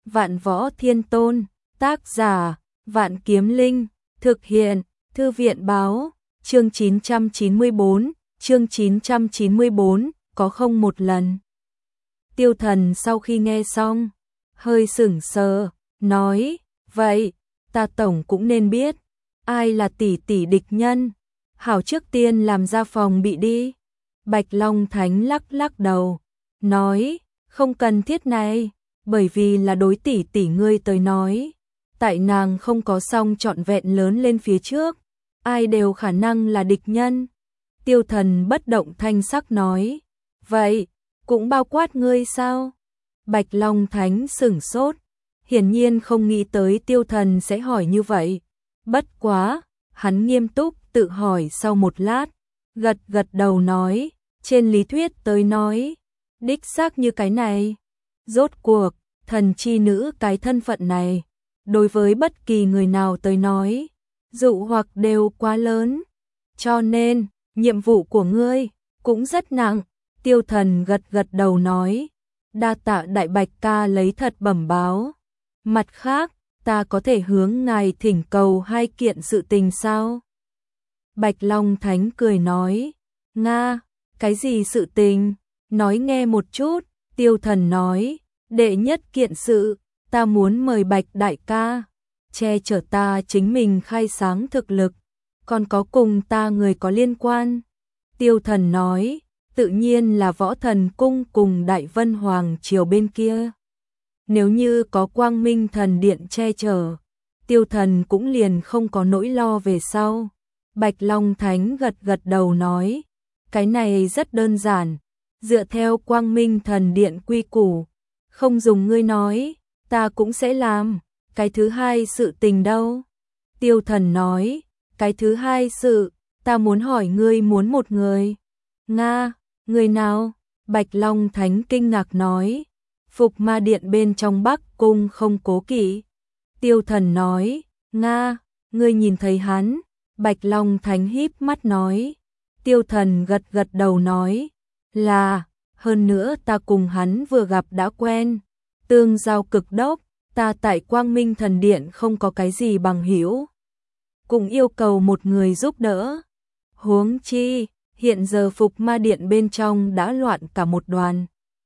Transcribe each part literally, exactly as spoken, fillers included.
Vạn Võ Thiên Tôn, tác giả, Vạn Kiếm Linh, thực hiện, Thư viện báo, chương chín trăm chín mươi tư, chương chín trăm chín mươi tư, có không một lần. Tiêu Thần sau khi nghe xong, hơi sửng sờ, nói, vậy, ta tổng cũng nên biết, ai là tỷ tỷ địch nhân, hảo trước tiên làm ra phòng bị đi. Bạch Long Thánh lắc lắc đầu, nói, không cần thiết này, bởi vì là đối tỷ tỷ ngươi tới nói, tại nàng không có song trọn vẹn lớn lên phía trước, ai đều khả năng là địch nhân. Tiêu Thần bất động thanh sắc nói, vậy, cũng bao quát ngươi sao? Bạch Long Thánh sửng sốt, hiển nhiên không nghĩ tới Tiêu Thần sẽ hỏi như vậy. Bất quá, hắn nghiêm túc tự hỏi sau một lát, gật gật đầu nói, trên lý thuyết tới nói, đích xác như cái này. Rốt cuộc, thần chi nữ cái thân phận này, đối với bất kỳ người nào tới nói, dụ hoặc đều quá lớn. Cho nên, nhiệm vụ của ngươi cũng rất nặng. Tiêu Thần gật gật đầu nói, đa tạ Đại Bạch ca lấy thật bẩm báo. Mặt khác, ta có thể hướng ngài thỉnh cầu hai kiện sự tình sao? Bạch Long Thánh cười nói, Nga, cái gì sự tình? Nói nghe một chút. Tiêu Thần nói, đệ nhất kiện sự, ta muốn mời Bạch đại ca, che chở ta chính mình khai sáng thực lực, còn có cùng ta người có liên quan. Tiêu Thần nói, tự nhiên là Võ Thần Cung cùng Đại Vân Hoàng triều bên kia. Nếu như có Quang Minh Thần Điện che chở, Tiêu Thần cũng liền không có nỗi lo về sau. Bạch Long Thánh gật gật đầu nói, cái này rất đơn giản, dựa theo Quang Minh Thần Điện quy củ, không dùng ngươi nói, ta cũng sẽ làm. Cái thứ hai sự tình đâu? Tiêu Thần nói, cái thứ hai sự, ta muốn hỏi ngươi muốn một người. Nga, người nào? Bạch Long Thánh kinh ngạc nói, Phục Ma Điện bên trong Bắc Cung Không Cố Kỵ. Tiêu Thần nói, Nga, ngươi nhìn thấy hắn? Bạch Long Thánh híp mắt nói. Tiêu Thần gật gật đầu nói, là, hơn nữa ta cùng hắn vừa gặp đã quen, tương giao cực đốc, ta tại Quang Minh Thần Điện không có cái gì bằng hữu, cũng yêu cầu một người giúp đỡ. Huống chi, hiện giờ Phục Ma Điện bên trong đã loạn cả một đoàn.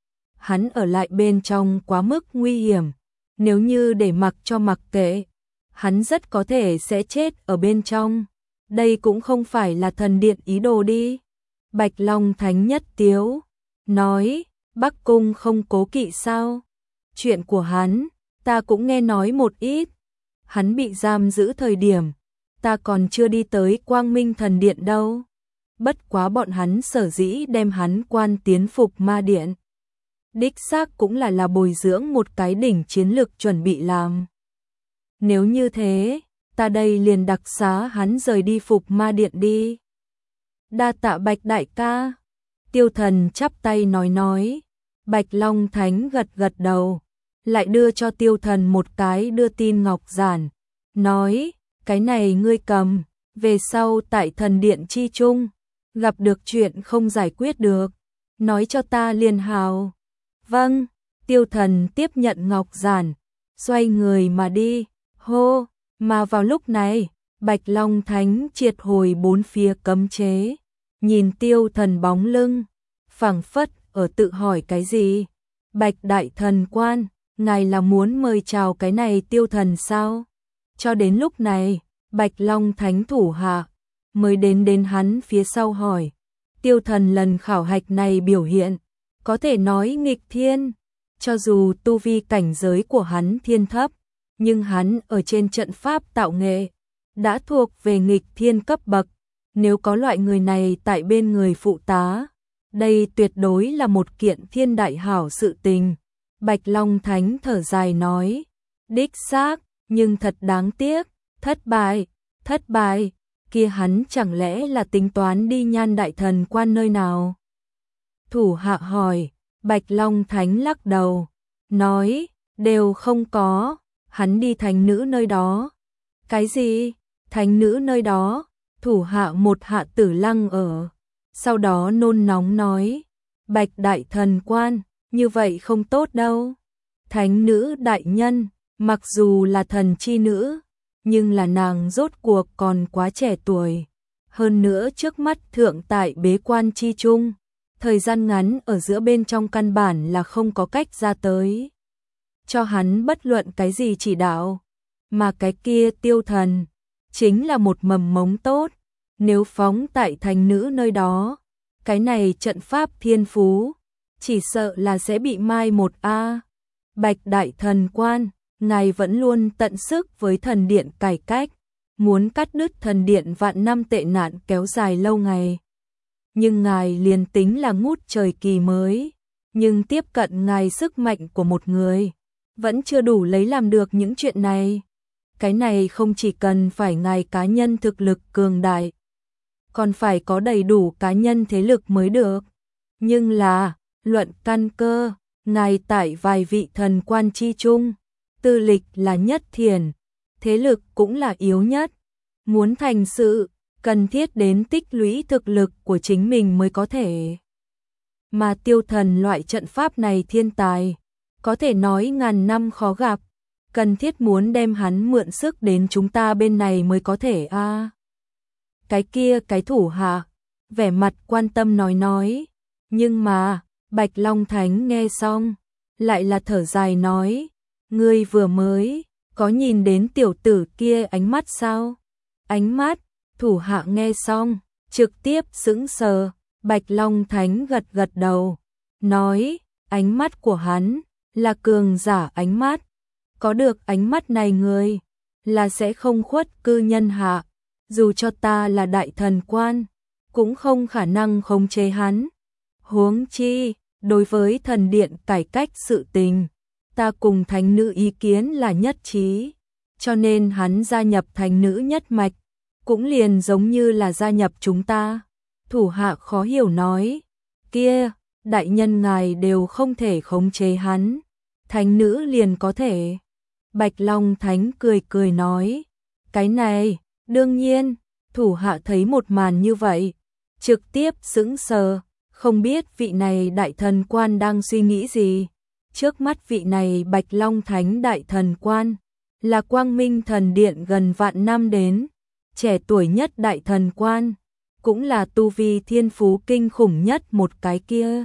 Hắn ở lại bên trong quá mức nguy hiểm, nếu như để mặc cho mặc kệ, hắn rất có thể sẽ chết ở bên trong. Đây cũng không phải là thần điện ý đồ đi. Bạch Long Thánh nhất tiếu, nói, Bắc Cung Không Cố Kỵ sao? Chuyện của hắn, ta cũng nghe nói một ít. Hắn bị giam giữ thời điểm, ta còn chưa đi tới Quang Minh Thần Điện đâu. Bất quá bọn hắn sở dĩ đem hắn quan tiến Phục Ma Điện, đích xác cũng là là bồi dưỡng một cái đỉnh chiến lực chuẩn bị làm. Nếu như thế, ta đây liền đặc xá hắn rời đi Phục Ma Điện đi. Đa tạ Bạch đại ca. Tiêu Thần chắp tay nói nói. Bạch Long Thánh gật gật đầu, lại đưa cho Tiêu Thần một cái đưa tin ngọc giản, nói, cái này ngươi cầm, về sau tại thần điện chi chung, gặp được chuyện không giải quyết được, nói cho ta liền hào. Vâng. Tiêu Thần tiếp nhận ngọc giản, xoay người mà đi. Hô. Mà vào lúc này, Bạch Long Thánh triệt hồi bốn phía cấm chế, nhìn Tiêu Thần bóng lưng, phảng phất ở tự hỏi cái gì. Bạch đại thần quan, ngài là muốn mời chào cái này Tiêu Thần sao? Cho đến lúc này, Bạch Long Thánh thủ hạ mới đến đến hắn phía sau hỏi. Tiêu Thần lần khảo hạch này biểu hiện, có thể nói nghịch thiên, cho dù tu vi cảnh giới của hắn thiên thấp, nhưng hắn ở trên trận pháp tạo nghệ đã thuộc về nghịch thiên cấp bậc. Nếu có loại người này tại bên người phụ tá, đây tuyệt đối là một kiện thiên đại hảo sự tình. Bạch Long Thánh thở dài nói, đích xác, nhưng thật đáng tiếc, thất bại, thất bại, kia hắn chẳng lẽ là tính toán đi Nhan đại thần quan nơi nào? Thủ hạ hỏi. Bạch Long Thánh lắc đầu, nói, đều không có, hắn đi thánh nữ nơi đó. Cái gì? Thánh nữ nơi đó? Thủ hạ một hạ tử lăng ở, sau đó nôn nóng nói, Bạch đại thần quan, như vậy không tốt đâu. Thánh nữ đại nhân, mặc dù là thần chi nữ, nhưng là nàng rốt cuộc còn quá trẻ tuổi. Hơn nữa trước mắt thượng tại bế quan chi chung, thời gian ngắn ở giữa bên trong căn bản là không có cách ra tới cho hắn bất luận cái gì chỉ đạo, mà cái kia Tiêu Thần chính là một mầm mống tốt, nếu phóng tại thành nữ nơi đó, cái này trận pháp thiên phú chỉ sợ là sẽ bị mai một a. Bạch đại thần quan, ngài vẫn luôn tận sức với thần điện cải cách, muốn cắt đứt thần điện vạn năm tệ nạn kéo dài lâu ngày. Nhưng ngài liền tính là ngút trời kỳ mới, nhưng tiếp cận ngài sức mạnh của một người, vẫn chưa đủ lấy làm được những chuyện này. Cái này không chỉ cần phải ngài cá nhân thực lực cường đại, còn phải có đầy đủ cá nhân thế lực mới được. Nhưng là, luận căn cơ, ngài tại vài vị thần quan chi chung, tư lịch là nhất thiền, thế lực cũng là yếu nhất. Muốn thành sự, cần thiết đến tích lũy thực lực của chính mình mới có thể. Mà Tiêu Thần loại trận pháp này thiên tài, có thể nói ngàn năm khó gặp, cần thiết muốn đem hắn mượn sức đến chúng ta bên này mới có thể a. À, cái kia cái thủ hạ, vẻ mặt quan tâm nói nói, nhưng mà, Bạch Long Thánh nghe xong, lại là thở dài nói, ngươi vừa mới, có nhìn đến tiểu tử kia ánh mắt sao? Ánh mắt, thủ hạ nghe xong, trực tiếp sững sờ, Bạch Long Thánh gật gật đầu, nói, ánh mắt của hắn, là cường giả ánh mắt, có được ánh mắt này người, là sẽ không khuất cư nhân hạ, dù cho ta là đại thần quan, cũng không khả năng khống chế hắn. Huống chi, đối với thần điện cải cách sự tình, ta cùng thánh nữ ý kiến là nhất trí, cho nên hắn gia nhập thánh nữ nhất mạch, cũng liền giống như là gia nhập chúng ta. Thủ hạ khó hiểu nói, kia, đại nhân ngài đều không thể khống chế hắn, thánh nữ liền có thể. Bạch Long Thánh cười cười nói, cái này, đương nhiên, thủ hạ thấy một màn như vậy, trực tiếp sững sờ, không biết vị này đại thần quan đang suy nghĩ gì. Trước mắt vị này Bạch Long Thánh đại thần quan, là Quang Minh thần điện gần vạn năm đến, trẻ tuổi nhất đại thần quan, cũng là tu vi thiên phú kinh khủng nhất một cái kia.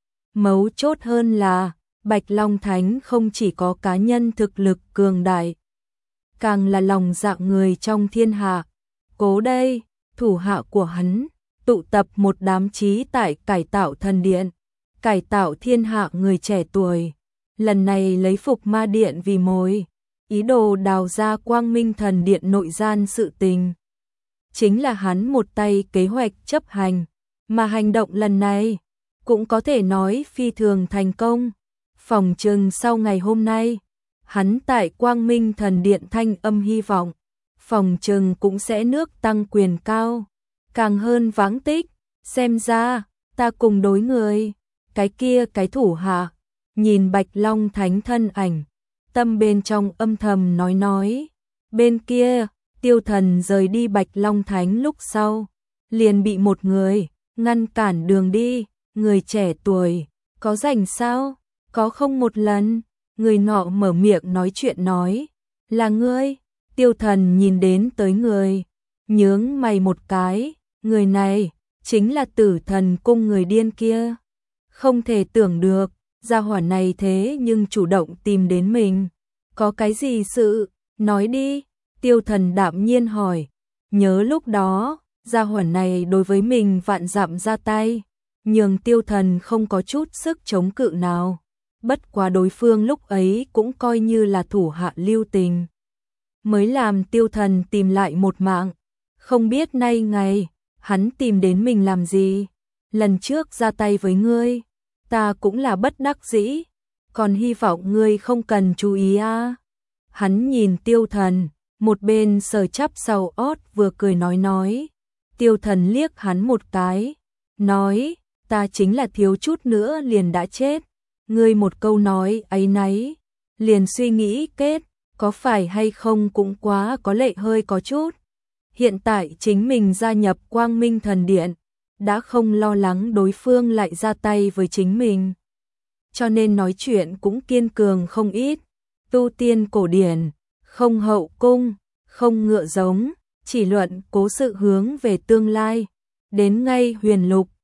Mấu chốt hơn là, Bạch Long Thánh không chỉ có cá nhân thực lực cường đại, càng là lòng dạ người trong thiên hạ. Cố đây, thủ hạ của hắn, tụ tập một đám trí tại cải tạo thần điện, cải tạo thiên hạ người trẻ tuổi. Lần này lấy Phục Ma Điện vì mồi, ý đồ đào ra Quang Minh thần điện nội gian sự tình. Chính là hắn một tay kế hoạch chấp hành, mà hành động lần này, cũng có thể nói phi thường thành công. Phòng chừng sau ngày hôm nay, hắn tại Quang Minh thần điện thanh âm hy vọng, phòng chừng cũng sẽ nước tăng quyền cao, càng hơn vắng tích, xem ra, ta cùng đối người, cái kia cái thủ hạ, nhìn Bạch Long Thánh thân ảnh, tâm bên trong âm thầm nói nói, bên kia, Tiêu Thần rời đi Bạch Long Thánh lúc sau, liền bị một người, ngăn cản đường đi, người trẻ tuổi, có rảnh sao, có không một lần, người nọ mở miệng nói chuyện nói, là ngươi. Tiêu Thần nhìn đến tới người, nhướng mày một cái, người này, chính là Tử Thần cung người điên kia. Không thể tưởng được, gia hỏa này thế nhưng chủ động tìm đến mình. Có cái gì sự, nói đi. Tiêu Thần đạm nhiên hỏi, nhớ lúc đó, gia hỏa này đối với mình vạn dặm ra tay, nhường Tiêu Thần không có chút sức chống cự nào. Bất quá đối phương lúc ấy cũng coi như là thủ hạ lưu tình, mới làm Tiêu Thần tìm lại một mạng. Không biết nay ngày, hắn tìm đến mình làm gì? Lần trước ra tay với ngươi, ta cũng là bất đắc dĩ, còn hy vọng ngươi không cần chú ý a. À. Hắn nhìn Tiêu Thần, một bên sờ chắp sau ót vừa cười nói nói. Tiêu Thần liếc hắn một cái, nói, ta chính là thiếu chút nữa liền đã chết. Ngươi một câu nói ấy nấy, liền suy nghĩ kết, có phải hay không cũng quá có lệ hơi có chút. Hiện tại chính mình gia nhập Quang Minh thần điện, đã không lo lắng đối phương lại ra tay với chính mình. cho nên nói chuyện cũng kiên cường không ít. Tu tiên cổ điển, không hậu cung, không ngựa giống, chỉ luận cố sự hướng về tương lai. Đến ngay huyền lục,